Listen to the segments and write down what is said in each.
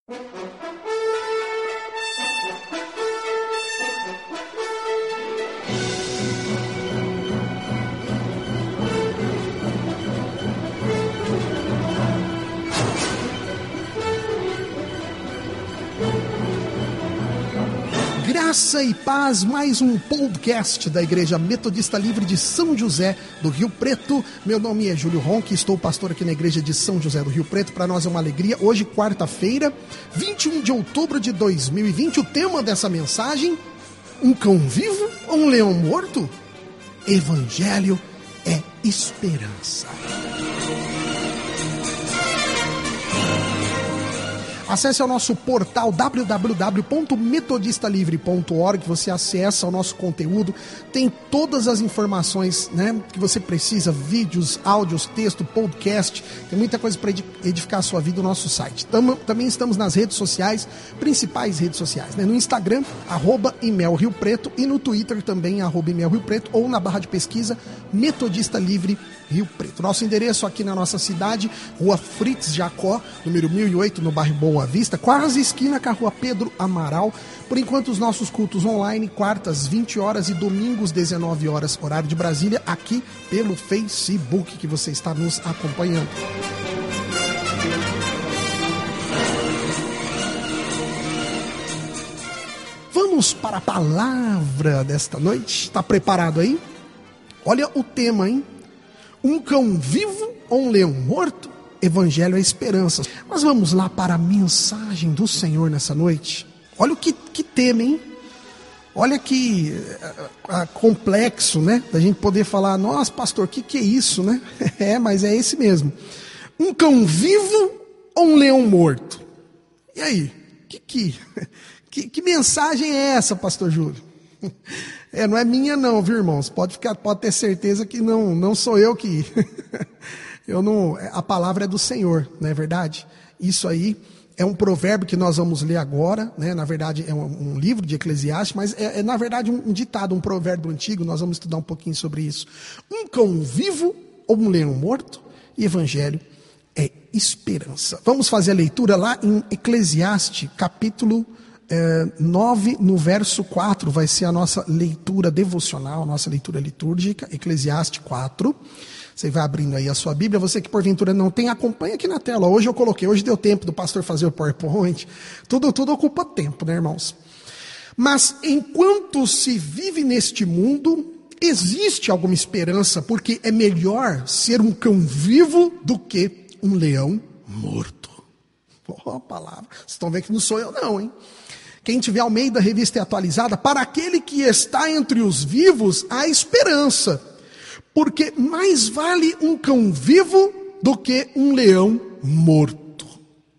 Graça e paz, mais um podcast da Igreja Metodista Livre de São José do Rio Preto. Meu nome é Júlio Ronque, estou pastor aqui na Igreja de São José do Rio Preto. Para nós é uma alegria. Hoje, quarta-feira, 21 de outubro de 2020, o tema dessa mensagem: um cão vivo ou um leão morto? Evangelho é esperança. Acesse o nosso portal www.metodistalivre.org, você acessa o nosso conteúdo, tem todas as informações, né, que você precisa, vídeos, áudios, texto, podcast, tem muita coisa para edificar a sua vida no nosso site. Também estamos nas redes sociais, principais redes sociais, né, no Instagram, @imelriopreto, e no Twitter também, @imelriopreto, ou na barra de pesquisa Metodista Livre Rio Preto. Nosso endereço aqui na nossa cidade, Rua Fritz Jacó, número 1008, no bairro Boa Vista, quase esquina com a Rua Pedro Amaral. Por enquanto, os nossos cultos online, quartas, 20 horas e domingos, 19 horas, horário de Brasília, aqui pelo Facebook, que você está nos acompanhando. Vamos para a palavra desta noite. Está preparado aí? Olha o tema, hein? Um cão vivo ou um leão morto? Evangelho é esperança. Mas vamos lá para a mensagem do Senhor nessa noite. Olha o que tema, hein? Olha que complexo, né? Da gente poder falar, nossa, pastor, o que é isso, né? Mas é esse mesmo. Um cão vivo ou um leão morto? E aí? Que mensagem é essa, pastor Júlio? Não é minha não, viu, irmãos? Pode ter certeza que não sou eu que... A palavra é do Senhor, não é verdade? Isso aí é um provérbio que nós vamos ler agora, né? Na verdade é um livro de Eclesiastes, mas é na verdade um ditado, um provérbio antigo. Nós vamos estudar um pouquinho sobre isso. Um cão vivo ou um leão morto? E evangelho é esperança. Vamos fazer a leitura lá em Eclesiastes, capítulo 9, no verso 4, vai ser a nossa leitura devocional, nossa leitura litúrgica, Eclesiastes 4. Você vai abrindo aí a sua Bíblia. Você que porventura não tem, acompanha aqui na tela. Hoje deu tempo do pastor fazer o PowerPoint. Tudo ocupa tempo, né, irmãos? Mas enquanto se vive neste mundo, existe alguma esperança, porque é melhor ser um cão vivo do que um leão morto. A palavra. Vocês estão vendo que não sou eu não, hein? Quem tiver Almeida, revista atualizada, para aquele que está entre os vivos, há esperança. Porque mais vale um cão vivo do que um leão morto.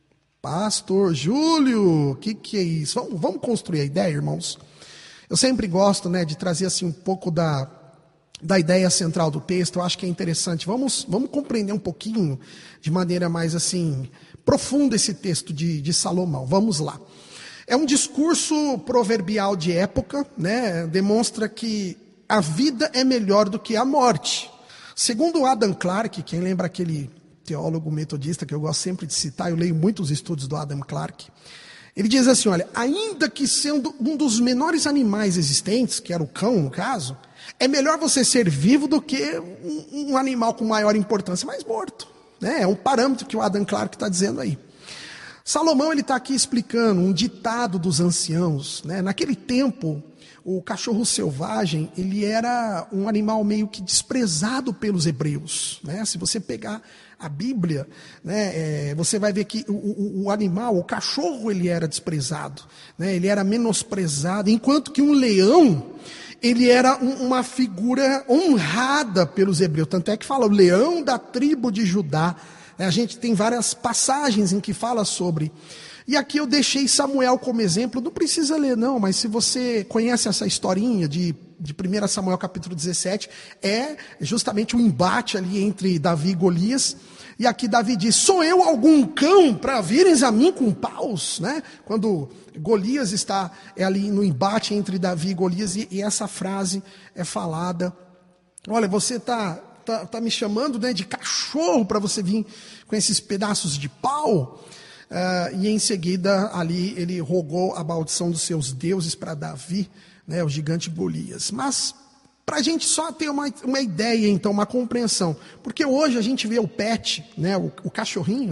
Pastor Júlio, o que é isso? Vamos construir a ideia, irmãos? Eu sempre gosto, né, de trazer assim, um pouco da ideia central do texto. Eu acho que é interessante. Vamos compreender um pouquinho, de maneira mais assim, profunda, esse texto de Salomão. Vamos lá. É um discurso proverbial de época, né? Demonstra que a vida é melhor do que a morte. Segundo Adam Clarke, quem lembra aquele teólogo metodista que eu gosto sempre de citar, eu leio muitos estudos do Adam Clarke, ele diz assim, olha, ainda que sendo um dos menores animais existentes, que era o cão no caso, é melhor você ser vivo do que um animal com maior importância, mas morto. Né? É um parâmetro que o Adam Clarke está dizendo aí. Salomão está aqui explicando um ditado dos anciãos. Né? Naquele tempo, o cachorro selvagem, ele era um animal meio que desprezado pelos hebreus. Né? Se você pegar a Bíblia, né, você vai ver que o animal, o cachorro, ele era desprezado. Né? Ele era menosprezado, enquanto que um leão, ele era uma figura honrada pelos hebreus. Tanto é que fala o leão da tribo de Judá. A gente tem várias passagens em que fala sobre. E aqui eu deixei Samuel como exemplo, não precisa ler não, mas se você conhece essa historinha de 1 Samuel capítulo 17, é justamente um embate ali entre Davi e Golias, e aqui Davi diz, sou eu algum cão para vires a mim com paus? Né? Quando Golias está ali no embate entre Davi e Golias, e essa frase é falada, olha, você está me chamando, né, de cachorro para você vir com esses pedaços de pau? e em seguida ali ele rogou a maldição dos seus deuses para Davi, né, o gigante Golias. Mas para a gente só ter uma ideia, então, uma compreensão, porque hoje a gente vê o pet, né, o cachorrinho,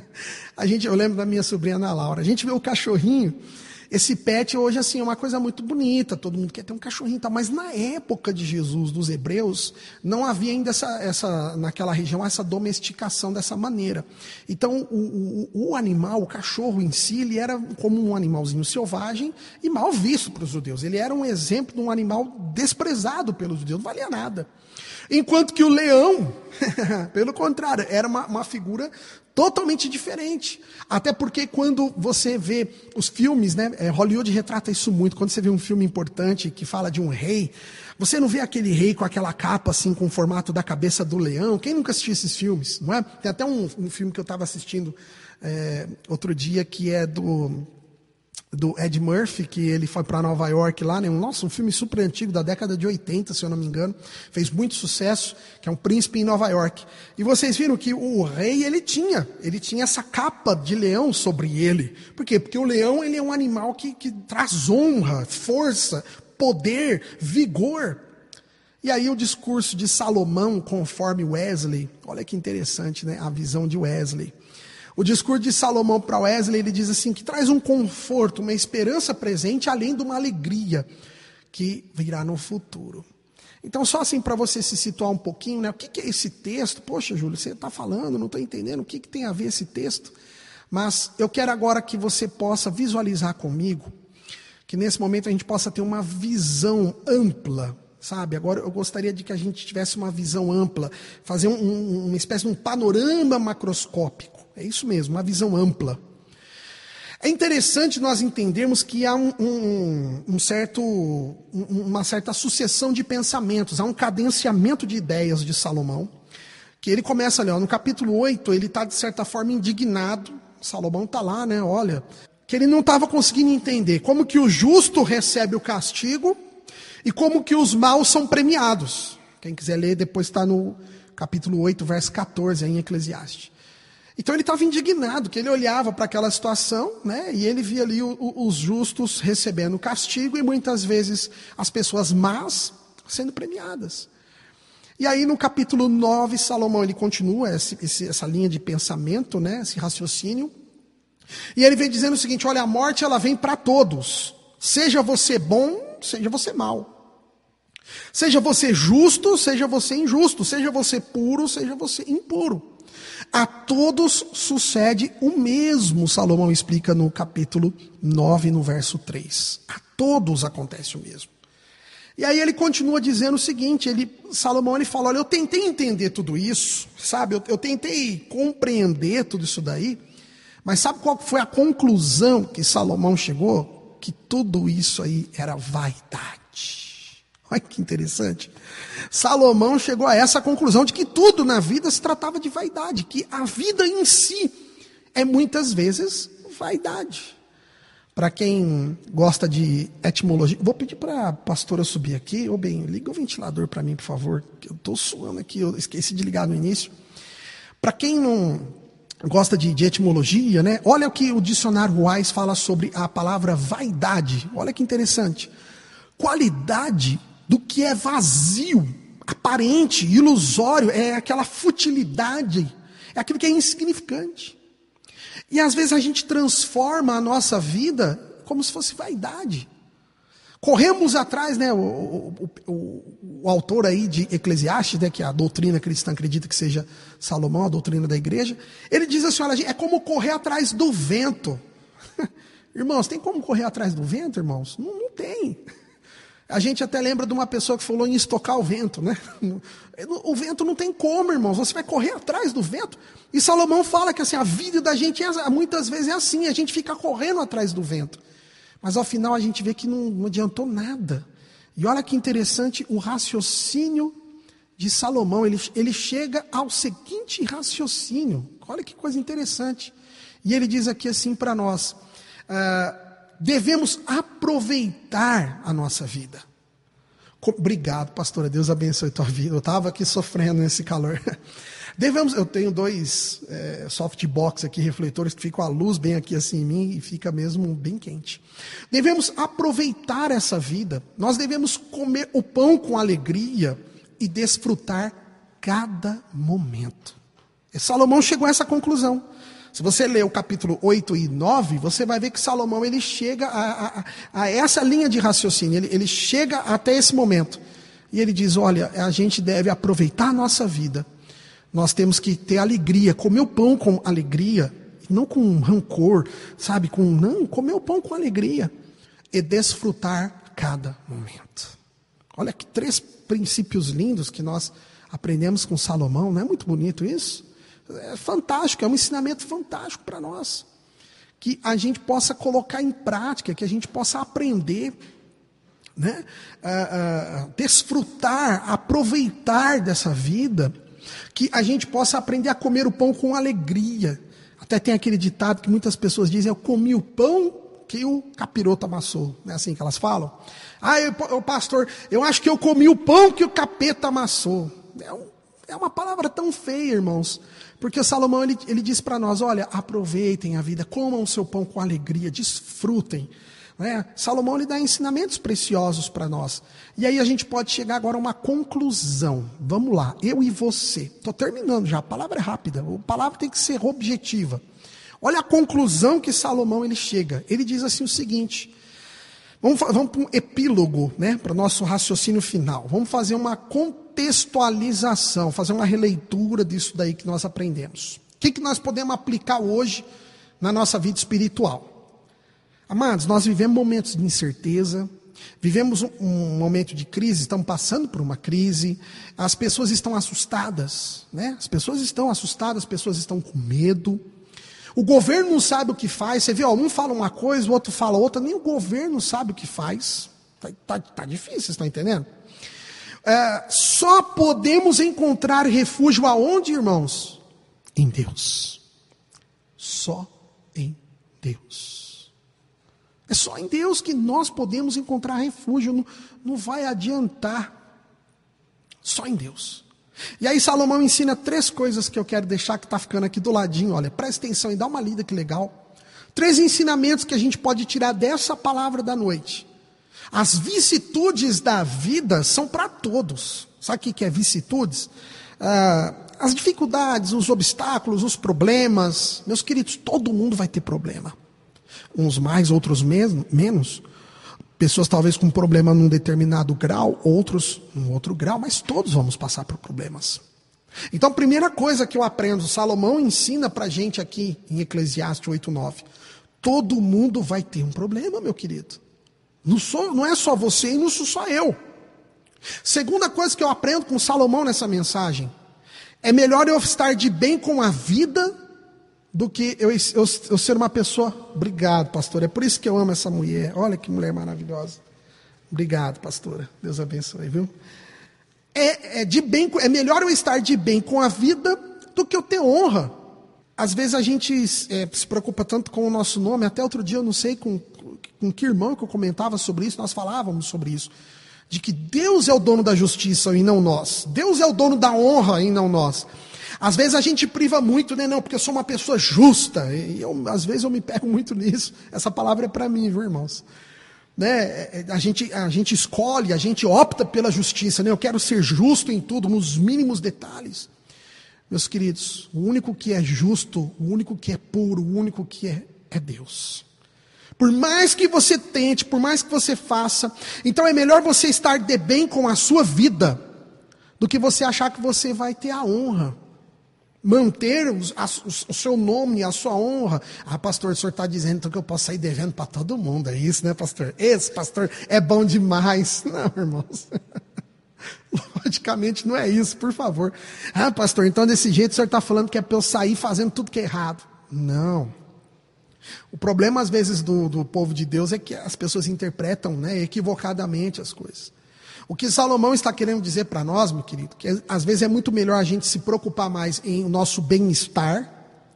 eu lembro da minha sobrinha Ana Laura, a gente vê o cachorrinho. Esse pet hoje assim, é uma coisa muito bonita, todo mundo quer ter um cachorrinho e tal, mas na época de Jesus, dos hebreus, não havia ainda naquela região essa domesticação dessa maneira. Então o animal, o cachorro em si, ele era como um animalzinho selvagem e mal visto para os judeus. Ele era um exemplo de um animal desprezado pelos judeus, não valia nada. Enquanto que o leão, pelo contrário, era uma figura totalmente diferente. Até porque quando você vê os filmes, né, Hollywood retrata isso muito. Quando você vê um filme importante que fala de um rei, você não vê aquele rei com aquela capa assim, com o formato da cabeça do leão. Quem nunca assistiu esses filmes? Não é? Tem até um filme que eu estava assistindo outro dia, que é do Ed Murphy, que ele foi para Nova York lá, né? Um filme super antigo, da década de 80, se eu não me engano, fez muito sucesso, que é um príncipe em Nova York. E vocês viram que o rei, ele tinha essa capa de leão sobre ele. Por quê? Porque o leão, ele é um animal que traz honra, força, poder, vigor. E aí o discurso de Salomão, conforme Wesley, olha que interessante, né? A visão de Wesley. O discurso de Salomão para Wesley, ele diz assim, que traz um conforto, uma esperança presente, além de uma alegria que virá no futuro. Então, só assim para você se situar um pouquinho, né? O que é esse texto? Poxa, Júlio, você está falando, não estou entendendo, o que tem a ver esse texto? Mas eu quero agora que você possa visualizar comigo, que nesse momento a gente possa ter uma visão ampla, sabe? Agora eu gostaria de que a gente tivesse uma visão ampla, fazer uma espécie de um panorama macroscópico. É isso mesmo, uma visão ampla. É interessante nós entendermos que há uma certa sucessão de pensamentos, há um cadenciamento de ideias de Salomão, que ele começa ali, no capítulo 8, ele está de certa forma indignado, Salomão está lá, né, olha, que ele não estava conseguindo entender como que o justo recebe o castigo e como que os maus são premiados. Quem quiser ler, depois está no capítulo 8, verso 14, aí em Eclesiastes. Então ele estava indignado, que ele olhava para aquela situação, né, e ele via ali os justos recebendo castigo e muitas vezes as pessoas más sendo premiadas. E aí no capítulo 9, Salomão ele continua essa linha de pensamento, né, esse raciocínio, e ele vem dizendo o seguinte, olha, a morte ela vem para todos, seja você bom, seja você mau. Seja você justo, seja você injusto, seja você puro, seja você impuro. A todos sucede o mesmo, Salomão explica no capítulo 9, no verso 3. A todos acontece o mesmo. E aí ele continua dizendo o seguinte, Salomão ele fala, olha, eu tentei entender tudo isso, sabe? Eu tentei compreender tudo isso daí, mas sabe qual foi a conclusão que Salomão chegou? Que tudo isso aí era vaidade. Olha que interessante. Salomão chegou a essa conclusão de que tudo na vida se tratava de vaidade, que a vida em si é muitas vezes vaidade. Para quem gosta de etimologia, vou pedir para a pastora subir aqui. Ô bem, liga o ventilador para mim, por favor, que eu estou suando aqui, eu esqueci de ligar no início. Para quem não gosta de etimologia, né? Olha o que o dicionário Wise fala sobre a palavra vaidade. Olha que interessante. Qualidade do que é vazio, aparente, ilusório, é aquela futilidade, é aquilo que é insignificante. E às vezes a gente transforma a nossa vida como se fosse vaidade. Corremos atrás, né, o autor aí de Eclesiastes, né, que a doutrina cristã acredita que seja Salomão, a doutrina da igreja, ele diz assim, olha, é como correr atrás do vento. Irmãos, tem como correr atrás do vento, irmãos? Não tem. A gente até lembra de uma pessoa que falou em estocar o vento, né? O vento não tem como, irmãos, você vai correr atrás do vento. E Salomão fala que assim, a vida da gente muitas vezes é assim, a gente fica correndo atrás do vento. Mas ao final a gente vê que não adiantou nada. E olha que interessante o raciocínio de Salomão, ele chega ao seguinte raciocínio, olha que coisa interessante. E ele diz aqui assim para nós, devemos aproveitar a nossa vida. Obrigado, pastora. Deus abençoe a tua vida. Eu estava aqui sofrendo nesse calor. Eu tenho dois softbox aqui, refletores, que ficam a luz bem aqui assim em mim e fica mesmo bem quente. Devemos aproveitar essa vida, nós devemos comer o pão com alegria e desfrutar cada momento. E Salomão chegou a essa conclusão. Se você ler o capítulo 8 e 9, você vai ver que Salomão ele chega a essa linha de raciocínio, ele chega até esse momento. E ele diz, olha, a gente deve aproveitar a nossa vida. Nós temos que ter alegria, comer o pão com alegria, não com rancor, sabe? Não, comer o pão com alegria e desfrutar cada momento. Olha que 3 princípios lindos que nós aprendemos com Salomão, não é muito bonito isso? É fantástico, é um ensinamento fantástico para nós. Que a gente possa colocar em prática, que a gente possa aprender, né? Desfrutar, aproveitar dessa vida, que a gente possa aprender a comer o pão com alegria. Até tem aquele ditado que muitas pessoas dizem, eu comi o pão que o capiroto amassou. Não é assim que elas falam? Pastor, eu acho que eu comi o pão que o capeta amassou. É uma palavra tão feia, irmãos. Porque o Salomão ele diz para nós, olha, aproveitem a vida, comam o seu pão com alegria, desfrutem. Né? Salomão ele dá ensinamentos preciosos para nós. E aí a gente pode chegar agora a uma conclusão. Vamos lá, eu e você. Estou terminando já, a palavra é rápida, a palavra tem que ser objetiva. Olha a conclusão que Salomão ele chega. Ele diz assim o seguinte, vamos para um epílogo, né, para o nosso raciocínio final. Vamos fazer uma contextualização, fazer uma releitura disso daí que nós aprendemos. O que nós podemos aplicar hoje na nossa vida espiritual? Amados, nós vivemos momentos de incerteza, vivemos um momento de crise, estamos passando por uma crise, as pessoas estão assustadas, né? As pessoas estão assustadas, as pessoas estão com medo, o governo não sabe o que faz, você vê, um fala uma coisa, o outro fala outra, nem o governo sabe o que faz, tá difícil, vocês estão entendendo? Só podemos encontrar refúgio aonde, irmãos? Em Deus. Só em Deus. É só em Deus que nós podemos encontrar refúgio, não vai adiantar. Só em Deus. E aí Salomão ensina 3 coisas que eu quero deixar que está ficando aqui do ladinho, olha, presta atenção e dá uma lida que legal. 3 ensinamentos que a gente pode tirar dessa palavra da noite. As vicissitudes da vida são para todos. Sabe o que é vicissitudes? As dificuldades, os obstáculos, os problemas. Meus queridos, todo mundo vai ter problema. Uns mais, outros menos. Pessoas talvez com problema num determinado grau, outros num outro grau, mas todos vamos passar por problemas. Então, a primeira coisa que eu aprendo, Salomão ensina para a gente aqui em Eclesiastes 8:9. Todo mundo vai ter um problema, meu querido. Não é só você e não sou só eu. Segunda coisa que eu aprendo com Salomão nessa mensagem. É melhor eu estar de bem com a vida do que eu ser uma pessoa... Obrigado, pastora. É por isso que eu amo essa mulher. Olha que mulher maravilhosa. Obrigado, pastora. Deus abençoe, viu? É melhor eu estar de bem com a vida do que eu ter honra. Às vezes a gente se preocupa tanto com o nosso nome. Até outro dia, eu não sei com que irmão que eu comentava sobre isso, nós falávamos sobre isso. De que Deus é o dono da justiça e não nós. Deus é o dono da honra e não nós. Às vezes a gente priva muito, né? Não, porque eu sou uma pessoa justa. E às vezes eu me pego muito nisso. Essa palavra é para mim, viu, irmãos? Né? A gente escolhe, a gente opta pela justiça. Né? Eu quero ser justo em tudo, nos mínimos detalhes. Meus queridos, o único que é justo, o único que é puro, o único que é Deus. Por mais que você tente, por mais que você faça, então é melhor você estar de bem com a sua vida, do que você achar que você vai ter a honra. Manter o seu nome, a sua honra. Pastor, o senhor está dizendo então que eu posso sair devendo para todo mundo, é isso, né, pastor? Esse pastor é bom demais. Não, irmãos. Logicamente não é isso, por favor. Pastor, então desse jeito o senhor está falando que é para eu sair fazendo tudo que é errado. Não. O problema às vezes do povo de Deus é que as pessoas interpretam, né, equivocadamente as coisas. O que Salomão está querendo dizer para nós, meu querido, que às vezes é muito melhor a gente se preocupar mais em o nosso bem-estar,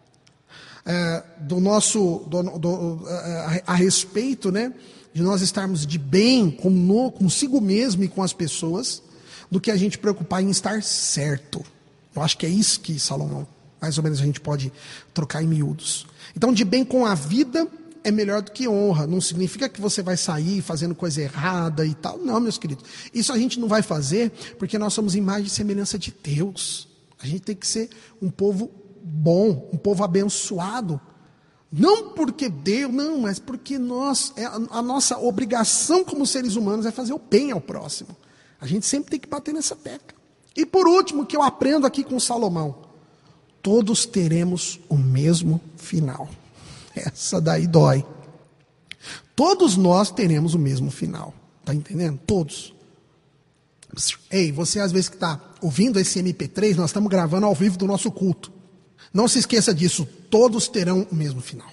a respeito, né, de nós estarmos de bem consigo mesmo e com as pessoas, do que a gente preocupar em estar certo. Eu acho que é isso que Salomão, mais ou menos, a gente pode trocar em miúdos. Então, de bem com a vida é melhor do que honra. Não significa que você vai sair fazendo coisa errada e tal. Não, meus queridos. Isso a gente não vai fazer porque nós somos imagem e semelhança de Deus. A gente tem que ser um povo bom, um povo abençoado. Não porque Deus, não, mas porque a nossa obrigação como seres humanos é fazer o bem ao próximo. A gente sempre tem que bater nessa tecla. E por último, que eu aprendo aqui com Salomão, todos teremos o mesmo final. Essa daí dói. Todos nós teremos o mesmo final. Está entendendo? Todos. Ei, você às vezes que está ouvindo esse MP3, nós estamos gravando ao vivo do nosso culto. Não se esqueça disso, todos terão o mesmo final.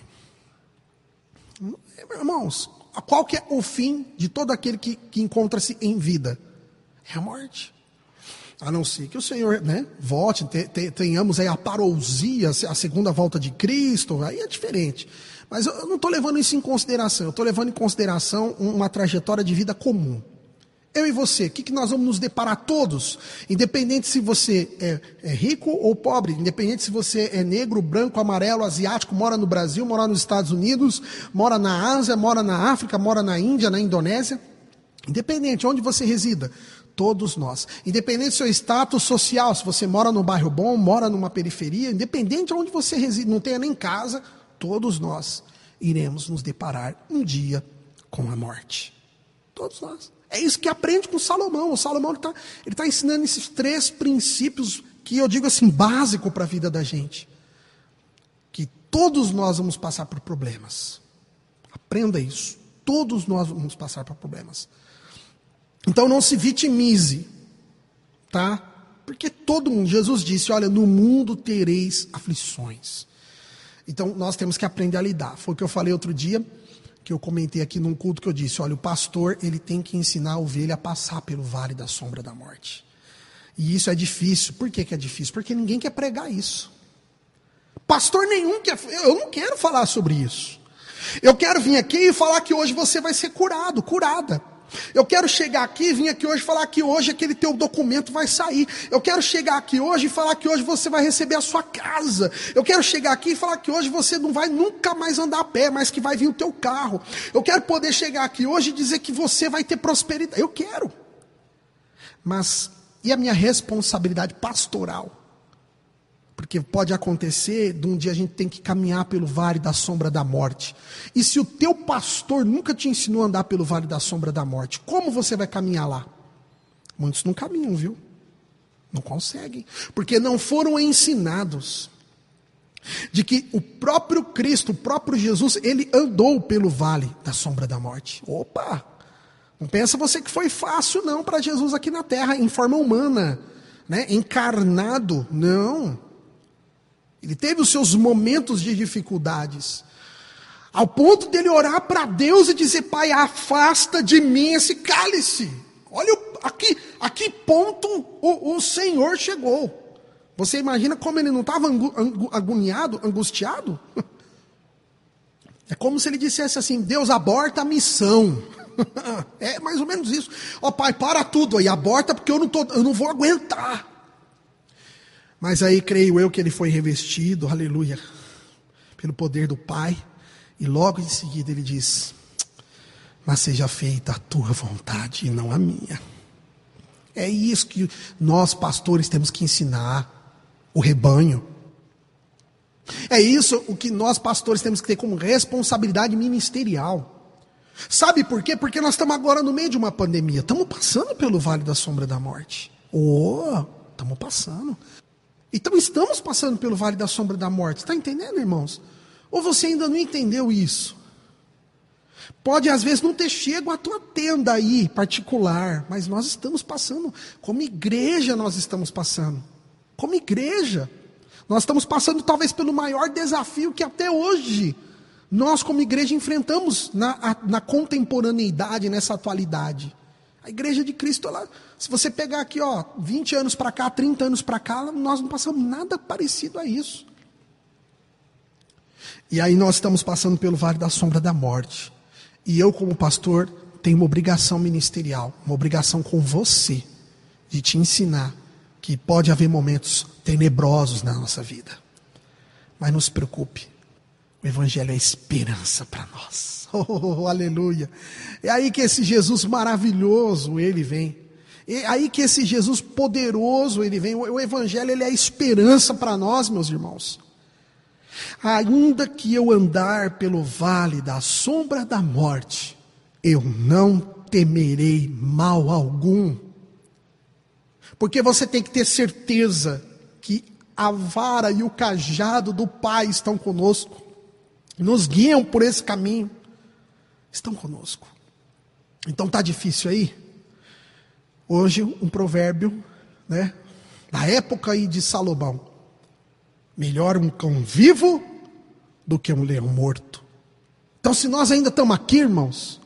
Irmãos, qual que é o fim de todo aquele que encontra-se em vida? É a morte. A não ser que o Senhor, volte, tenhamos aí a parousia, a segunda volta de Cristo, aí é diferente. Mas eu não estou levando isso em consideração, eu estou levando em consideração uma trajetória de vida comum. Eu e você, o que nós vamos nos deparar todos? Independente se você é rico ou pobre, independente se você é negro, branco, amarelo, asiático, mora no Brasil, mora nos Estados Unidos, mora na Ásia, mora na África, mora na Índia, na Indonésia. Independente, onde você resida, todos nós. Independente do seu status social, se você mora num bairro bom, mora numa periferia, independente de onde você reside, não tenha nem casa, todos nós iremos nos deparar um dia com a morte. Todos nós. É isso que aprende com Salomão. O Salomão ele tá ensinando esses 3 princípios que eu digo assim, básico para a vida da gente. Que todos nós vamos passar por problemas. Aprenda isso. Todos nós vamos passar por problemas. Então não se vitimize, tá? Porque todo mundo, Jesus disse, olha, no mundo tereis aflições. Então nós temos que aprender a lidar. Foi o que eu falei outro dia, que eu comentei aqui num culto que eu disse, olha, o pastor, ele tem que ensinar a ovelha a passar pelo vale da sombra da morte. E isso é difícil. Por que é difícil? Porque ninguém quer pregar isso. Pastor nenhum quer, eu não quero falar sobre isso. Eu quero vir aqui e falar que hoje você vai ser curado, curada. Eu quero chegar aqui e vir aqui hoje e falar que hoje aquele teu documento vai sair. Eu quero chegar aqui hoje e falar que hoje você vai receber a sua casa. Eu quero chegar aqui e falar que hoje você não vai nunca mais andar a pé, mas que vai vir o teu carro. Eu quero poder chegar aqui hoje e dizer que você vai ter prosperidade. Eu quero. Mas e a minha responsabilidade pastoral? Porque pode acontecer, de um dia a gente tem que caminhar pelo vale da sombra da morte. E se o teu pastor nunca te ensinou a andar pelo vale da sombra da morte, como você vai caminhar lá? Muitos não caminham, viu? Não conseguem. Porque não foram ensinados de que o próprio Cristo, o próprio Jesus, ele andou pelo vale da sombra da morte. Opa! Não pensa você que foi fácil não para Jesus aqui na terra, em forma humana, encarnado. Não. Ele teve os seus momentos de dificuldades, ao ponto dele orar para Deus e dizer, Pai, afasta de mim esse cálice. Olha a que ponto o Senhor chegou. Você imagina como ele não estava agoniado, angustiado? É como se ele dissesse assim, Deus, aborta a missão. É mais ou menos isso. Ó, Pai, para tudo aí, aborta porque eu não vou aguentar. Mas aí creio eu que ele foi revestido, aleluia, pelo poder do Pai. E logo em seguida ele diz, mas seja feita a tua vontade e não a minha. É isso que nós pastores temos que ensinar o rebanho. É isso o que nós pastores temos que ter como responsabilidade ministerial. Sabe por quê? Porque nós estamos agora no meio de uma pandemia. Estamos passando pelo vale da sombra da morte. Estamos passando. Então estamos passando pelo vale da sombra da morte. Está entendendo, irmãos? Ou você ainda não entendeu isso? Pode às vezes não ter chego à tua tenda aí particular, mas nós estamos passando, como igreja nós estamos passando. Como igreja. Nós estamos passando talvez pelo maior desafio que até hoje nós como igreja enfrentamos na contemporaneidade, nessa atualidade. A igreja de Cristo, se você pegar aqui, 20 anos para cá, 30 anos para cá, nós não passamos nada parecido a isso. E aí nós estamos passando pelo vale da sombra da morte. E eu, como pastor, tenho uma obrigação ministerial, uma obrigação com você, de te ensinar que pode haver momentos tenebrosos na nossa vida. Mas não se preocupe, o Evangelho é esperança para nós. Oh, aleluia! É aí que esse Jesus maravilhoso, ele vem. É aí que esse Jesus poderoso, ele vem. O Evangelho, ele é esperança para nós, meus irmãos. Ainda que eu andar pelo vale da sombra da morte, eu não temerei mal algum. Porque você tem que ter certeza que a vara e o cajado do Pai estão conosco, nos guiam por esse caminho, estão conosco. Então está difícil aí? Hoje um provérbio, né, da época aí de Salomão: melhor um cão vivo do que um leão morto. Então, se nós ainda estamos aqui, irmãos,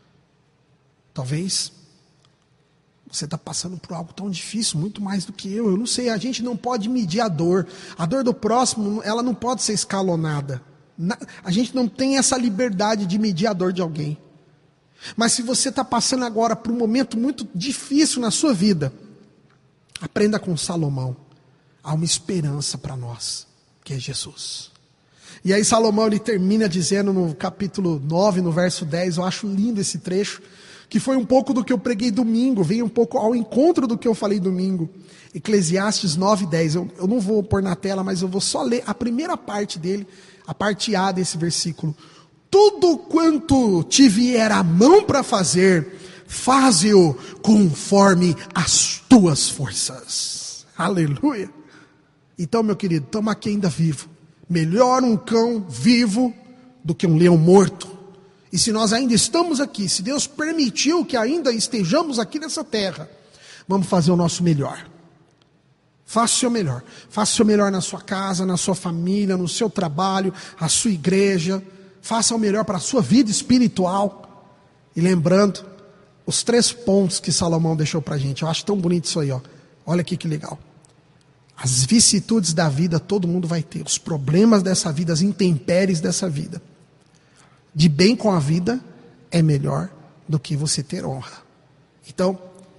talvez você está passando por algo tão difícil, muito mais do que eu não sei, a gente não pode medir a dor do próximo, ela não pode ser escalonada, a gente não tem essa liberdade de medir a dor de alguém. Mas se você está passando agora por um momento muito difícil na sua vida, aprenda com Salomão, há uma esperança para nós, que é Jesus. E aí Salomão, ele termina dizendo no capítulo 9, no verso 10, eu acho lindo esse trecho, que foi um pouco do que eu preguei domingo, veio um pouco ao encontro do que eu falei domingo. Eclesiastes 9, 10, eu não vou pôr na tela, mas eu vou só ler a primeira parte dele, a parte A desse versículo. Tudo quanto te vier a mão para fazer, faze-o conforme as tuas forças. Aleluia. Então, meu querido, estamos aqui ainda vivo. Melhor um cão vivo do que um leão morto. E se nós ainda estamos aqui, se Deus permitiu que ainda estejamos aqui nessa terra, vamos fazer o nosso melhor. Faça o seu melhor. Faça o seu melhor na sua casa, na sua família, no seu trabalho, a sua igreja. Faça o melhor para a sua vida espiritual. E lembrando, os 3 pontos que Salomão deixou para a gente. Eu acho tão bonito isso aí, ó. Olha aqui que legal. As vicissitudes da vida todo mundo vai ter. Os problemas dessa vida, as intempéries dessa vida. De bem com a vida é melhor do que você ter honra. Então,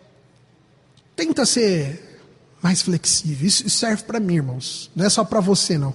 tenta ser mais flexível. Isso serve para mim, irmãos. Não é só para você, não.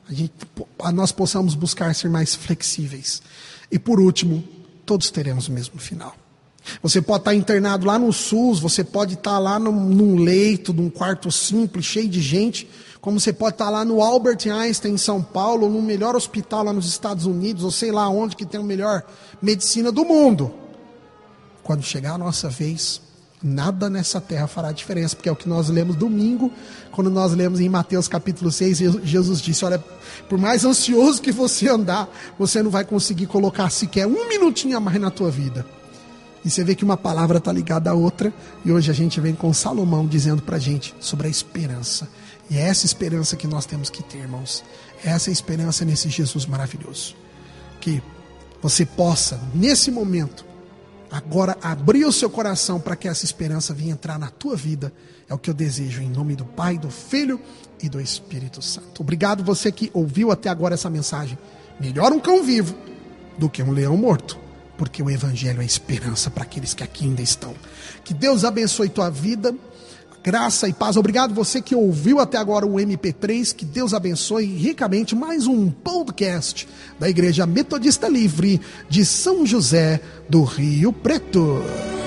Nós possamos buscar ser mais flexíveis. E por último, todos teremos o mesmo final. Você pode estar internado lá no SUS, você pode estar lá num leito, num quarto simples, cheio de gente, como você pode estar lá no Albert Einstein em São Paulo, ou no melhor hospital lá nos Estados Unidos, ou sei lá onde que tem a melhor medicina do mundo. Quando chegar a nossa vez, nada nessa terra fará diferença, porque é o que nós lemos domingo, quando nós lemos em Mateus capítulo 6, Jesus disse, olha, por mais ansioso que você andar, você não vai conseguir colocar sequer um minutinho a mais na tua vida. E você vê que uma palavra está ligada à outra, e hoje a gente vem com Salomão dizendo para a gente sobre a esperança. E é essa esperança que nós temos que ter, irmãos. É essa esperança nesse Jesus maravilhoso. Que você possa, nesse momento, agora abrir o seu coração para que essa esperança venha entrar na tua vida. É o que eu desejo, em nome do Pai, do Filho e do Espírito Santo. Obrigado você que ouviu até agora essa mensagem. Melhor um cão vivo do que um leão morto. Porque o Evangelho é esperança para aqueles que aqui ainda estão. Que Deus abençoe tua vida, graça e paz. Obrigado você que ouviu até agora o MP3. Que Deus abençoe ricamente mais um podcast da Igreja Metodista Livre de São José do Rio Preto.